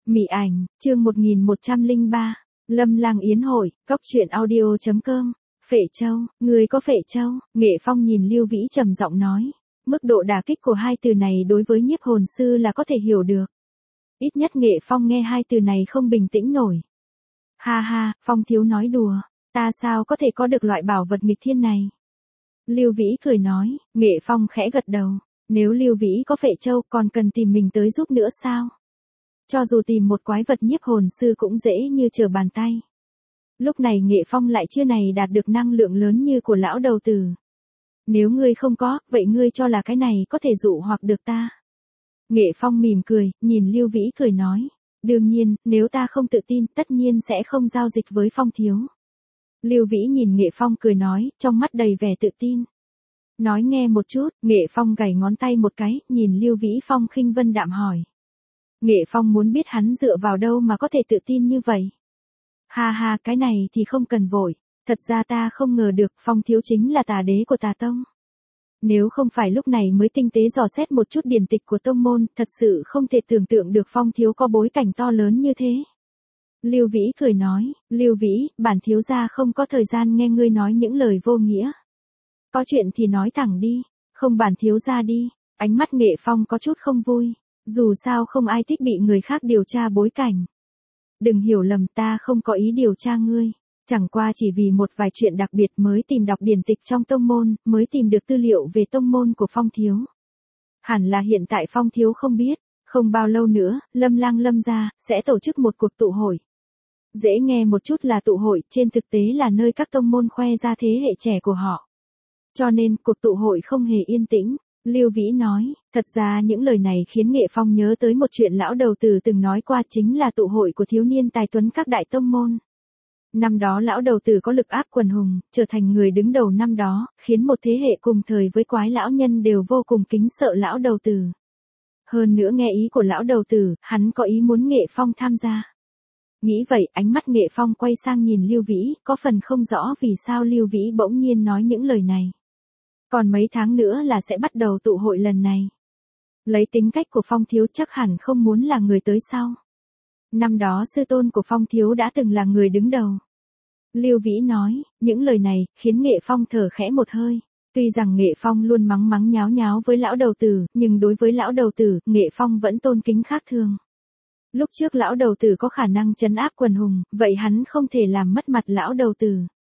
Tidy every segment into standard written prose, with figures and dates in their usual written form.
Mị ảnh, chương 1103, Lâm Lang Yến hội, cóc truyện audio.com. Phệ Châu, người có Phệ Châu? Nghệ Phong nhìn Lưu Vĩ trầm giọng nói. Mức độ đả kích của hai từ này đối với nhiếp hồn sư là có thể hiểu được. Ít nhất Nghệ Phong nghe hai từ này không bình tĩnh nổi. Ha ha, Phong thiếu nói đùa, ta sao có thể có được loại bảo vật nghịch thiên này? Lưu Vĩ cười nói. Nghệ Phong khẽ gật đầu. Nếu Lưu Vĩ có Phệ Châu còn cần tìm mình tới giúp nữa sao? Cho dù tìm một quái vật nhiếp hồn sư cũng dễ như trở bàn tay. Lúc này Nghệ Phong lại chưa này đạt được năng lượng lớn như của lão đầu tử. Nếu ngươi không có, vậy ngươi cho là cái này có thể dụ hoặc được ta? Nghệ Phong mỉm cười, nhìn Lưu Vĩ cười nói. Đương nhiên, nếu ta không tự tin, tất nhiên sẽ không giao dịch với Phong thiếu. Lưu Vĩ nhìn Nghệ Phong cười nói, trong mắt đầy vẻ tự tin. Nói nghe một chút, Nghệ Phong gảy ngón tay một cái, nhìn Lưu Vĩ Phong khinh vân đạm hỏi. Nghệ Phong muốn biết hắn dựa vào đâu mà có thể tự tin như vậy. Ha ha, cái này thì không cần vội. Thật ra ta không ngờ được Phong thiếu chính là tà đế của tà tông. Nếu không phải lúc này mới tinh tế dò xét một chút điển tịch của tông môn, thật sự không thể tưởng tượng được Phong thiếu có bối cảnh to lớn như thế. Lưu Vĩ cười nói. Lưu Vĩ, bản thiếu gia không có thời gian nghe ngươi nói những lời vô nghĩa. Có chuyện thì nói thẳng đi, không bản thiếu gia đi. Ánh mắt Nghệ Phong có chút không vui. Dù sao không ai thích bị người khác điều tra bối cảnh. Đừng hiểu lầm, ta không có ý điều tra ngươi. Chẳng qua chỉ vì một vài chuyện đặc biệt mới tìm đọc điển tịch trong tông môn, mới tìm được tư liệu về tông môn của Phong thiếu. Hẳn là hiện tại Phong thiếu không biết, không bao lâu nữa, Lâm Lang Lâm gia sẽ tổ chức một cuộc tụ hội. Dễ nghe một chút là tụ hội, trên thực tế là nơi các tông môn khoe ra thế hệ trẻ của họ. Cho nên, cuộc tụ hội không hề yên tĩnh. Lưu Vĩ nói, thật ra những lời này khiến Nghệ Phong nhớ tới một chuyện lão đầu tử từng nói qua, chính là tụ hội của thiếu niên tài tuấn các đại tông môn. Năm đó lão đầu tử có lực áp quần hùng, trở thành người đứng đầu năm đó, khiến một thế hệ cùng thời với quái lão nhân đều vô cùng kính sợ lão đầu tử. Hơn nữa nghe ý của lão đầu tử, hắn có ý muốn Nghệ Phong tham gia. Nghĩ vậy, ánh mắt Nghệ Phong quay sang nhìn Lưu Vĩ, có phần không rõ vì sao Lưu Vĩ bỗng nhiên nói những lời này. Còn mấy tháng nữa là sẽ bắt đầu tụ hội lần này. Lấy tính cách của Phong thiếu chắc hẳn không muốn là người tới sau. Năm đó sư tôn của Phong thiếu đã từng là người đứng đầu. Lưu Vĩ nói, những lời này khiến Nghệ Phong thở khẽ một hơi. Tuy rằng Nghệ Phong luôn mắng mắng nháo nháo với lão đầu tử, nhưng đối với lão đầu tử, Nghệ Phong vẫn tôn kính khác thường. Lúc trước lão đầu tử có khả năng trấn áp quần hùng, vậy hắn không thể làm mất mặt lão đầu tử.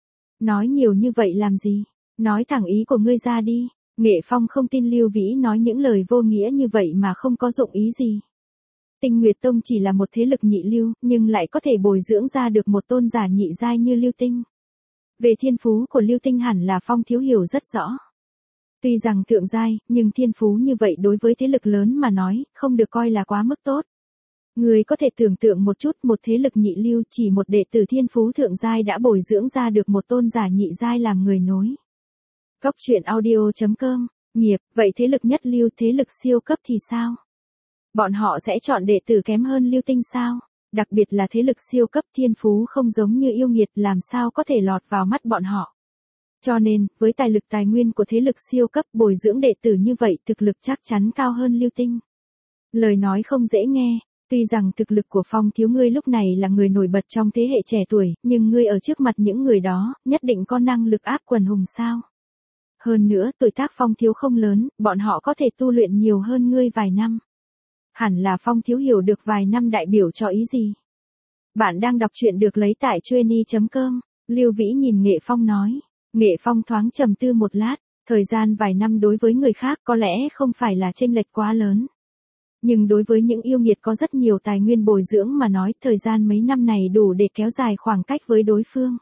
Nói nhiều như vậy làm gì? Nói thẳng ý của ngươi ra đi. Nghệ Phong không tin Lưu Vĩ nói những lời vô nghĩa như vậy mà không có dụng ý gì. Tinh Nguyệt Tông chỉ là một thế lực nhị lưu, nhưng lại có thể bồi dưỡng ra được một tôn giả nhị giai như Lưu Tinh. Về thiên phú của Lưu Tinh hẳn là Phong thiếu hiểu rất rõ. Tuy rằng thượng giai, nhưng thiên phú như vậy đối với thế lực lớn mà nói, không được coi là quá mức tốt. Người có thể tưởng tượng một chút, một thế lực nhị lưu chỉ một đệ tử thiên phú thượng giai đã bồi dưỡng ra được một tôn giả nhị giai làm người nối. Cóc truyện audio.com, nghiệp, vậy thế lực nhất lưu, thế lực siêu cấp thì sao? Bọn họ sẽ chọn đệ tử kém hơn Lưu Tinh sao? Đặc biệt là thế lực siêu cấp thiên phú không giống như yêu nghiệt, làm sao có thể lọt vào mắt bọn họ. Cho nên, với tài lực tài nguyên của thế lực siêu cấp bồi dưỡng đệ tử như vậy, thực lực chắc chắn cao hơn Lưu Tinh. Lời nói không dễ nghe, tuy rằng thực lực của Phong thiếu ngươi lúc này là người nổi bật trong thế hệ trẻ tuổi, nhưng ngươi ở trước mặt những người đó, nhất định có năng lực áp quần hùng sao? Hơn nữa, tuổi tác Phong thiếu không lớn, bọn họ có thể tu luyện nhiều hơn ngươi vài năm. Hẳn là Phong thiếu hiểu được vài năm đại biểu cho ý gì. Bạn đang đọc truyện được lấy tại Chueny.com. Lưu Vĩ nhìn Nghệ Phong nói. Nghệ Phong thoáng trầm tư một lát, thời gian vài năm đối với người khác có lẽ không phải là chênh lệch quá lớn. Nhưng đối với những yêu nghiệt có rất nhiều tài nguyên bồi dưỡng mà nói, thời gian mấy năm này đủ để kéo dài khoảng cách với đối phương.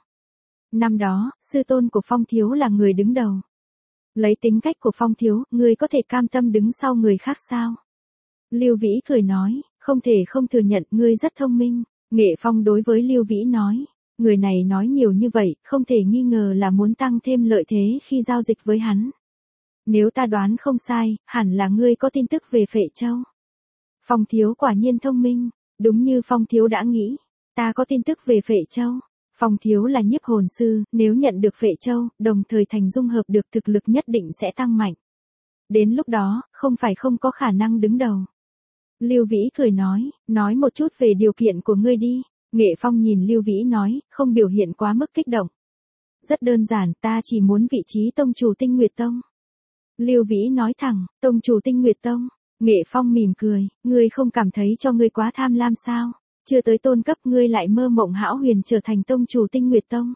Năm đó, sư tôn của Phong thiếu là người đứng đầu. Lấy tính cách của Phong thiếu, ngươi có thể cam tâm đứng sau người khác sao? Lưu Vĩ cười nói, không thể không thừa nhận, ngươi rất thông minh. Nghệ Phong đối với Lưu Vĩ nói, người này nói nhiều như vậy, không thể nghi ngờ là muốn tăng thêm lợi thế khi giao dịch với hắn. Nếu ta đoán không sai, hẳn là ngươi có tin tức về Phệ Châu. Phong thiếu quả nhiên thông minh, đúng như Phong thiếu đã nghĩ, ta có tin tức về Phệ Châu. Phong thiếu là nhiếp hồn sư, nếu nhận được Phệ Châu, đồng thời thành dung hợp được, thực lực nhất định sẽ tăng mạnh. Đến lúc đó, không phải không có khả năng đứng đầu. Lưu Vĩ cười nói một chút về điều kiện của ngươi đi. Nghệ Phong nhìn Lưu Vĩ nói, không biểu hiện quá mức kích động. Rất đơn giản, ta chỉ muốn vị trí tông chủ Tinh Nguyệt Tông. Lưu Vĩ nói thẳng, tông chủ Tinh Nguyệt Tông. Nghệ Phong mỉm cười, ngươi không cảm thấy cho ngươi quá tham lam sao? Chưa tới tôn cấp ngươi lại mơ mộng hão huyền trở thành tông chủ Tinh Nguyệt Tông.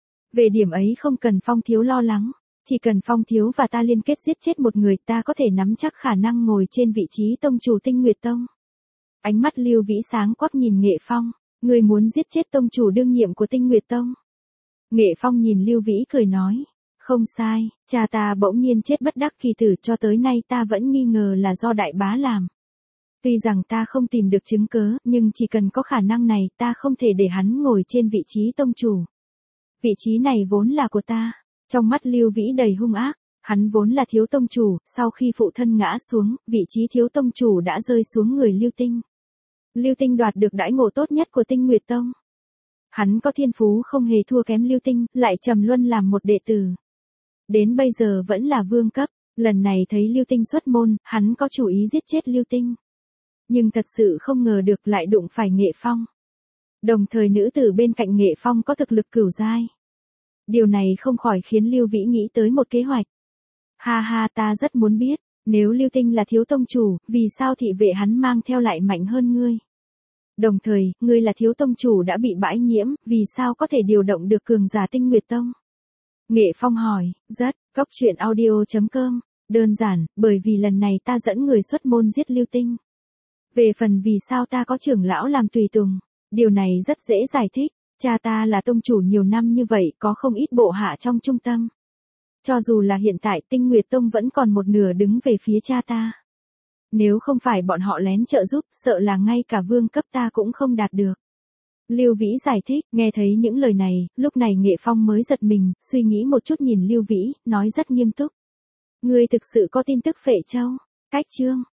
Về điểm ấy không cần Phong thiếu lo lắng. Chỉ cần Phong thiếu và ta liên kết giết chết một người, ta có thể nắm chắc khả năng ngồi trên vị trí tông chủ Tinh Nguyệt Tông. Ánh mắt Lưu Vĩ sáng quắc nhìn Nghệ Phong, ngươi muốn giết chết tông chủ đương nhiệm của Tinh Nguyệt Tông. Nghệ Phong nhìn Lưu Vĩ cười nói, không sai, cha ta bỗng nhiên chết bất đắc kỳ tử, cho tới nay ta vẫn nghi ngờ là do đại bá làm. Tuy rằng ta không tìm được chứng cớ, nhưng chỉ cần có khả năng này, ta không thể để hắn ngồi trên vị trí tông chủ. Vị trí này vốn là của ta. Trong mắt Lưu Vĩ đầy hung ác, hắn vốn là thiếu tông chủ, sau khi phụ thân ngã xuống, vị trí thiếu tông chủ đã rơi xuống người Lưu Tinh. Lưu Tinh đoạt được đãi ngộ tốt nhất của Tinh Nguyệt Tông. Hắn có thiên phú không hề thua kém Lưu Tinh, lại trầm luân làm một đệ tử. Đến bây giờ vẫn là vương cấp, lần này thấy Lưu Tinh xuất môn, hắn có chủ ý giết chết Lưu Tinh. Nhưng thật sự không ngờ được lại đụng phải Nghệ Phong. Đồng thời nữ tử bên cạnh Nghệ Phong có thực lực cửu giai. Điều này không khỏi khiến Lưu Vĩ nghĩ tới một kế hoạch. Ha ha, ta rất muốn biết, nếu Lưu Tinh là thiếu tông chủ, vì sao thị vệ hắn mang theo lại mạnh hơn ngươi? Đồng thời, ngươi là thiếu tông chủ đã bị bãi nhiễm, vì sao có thể điều động được cường giả Tinh Nguyệt Tông? Nghệ Phong hỏi, Cốc truyện audio.com, đơn giản, bởi vì lần này ta dẫn người xuất môn giết Lưu Tinh. Về phần vì sao ta có trưởng lão làm tùy tùng, điều này rất dễ giải thích. Cha ta là tông chủ nhiều năm như vậy, có không ít bộ hạ trong trung tâm. Cho dù là hiện tại Tinh Nguyệt Tông vẫn còn một nửa đứng về phía cha ta. Nếu không phải bọn họ lén trợ giúp, sợ là ngay cả vương cấp ta cũng không đạt được. Lưu Vĩ giải thích, nghe thấy những lời này, lúc này Nghệ Phong mới giật mình, suy nghĩ một chút nhìn Lưu Vĩ, nói rất nghiêm túc. Ngươi thực sự có tin tức Phệ Châu? Cách chương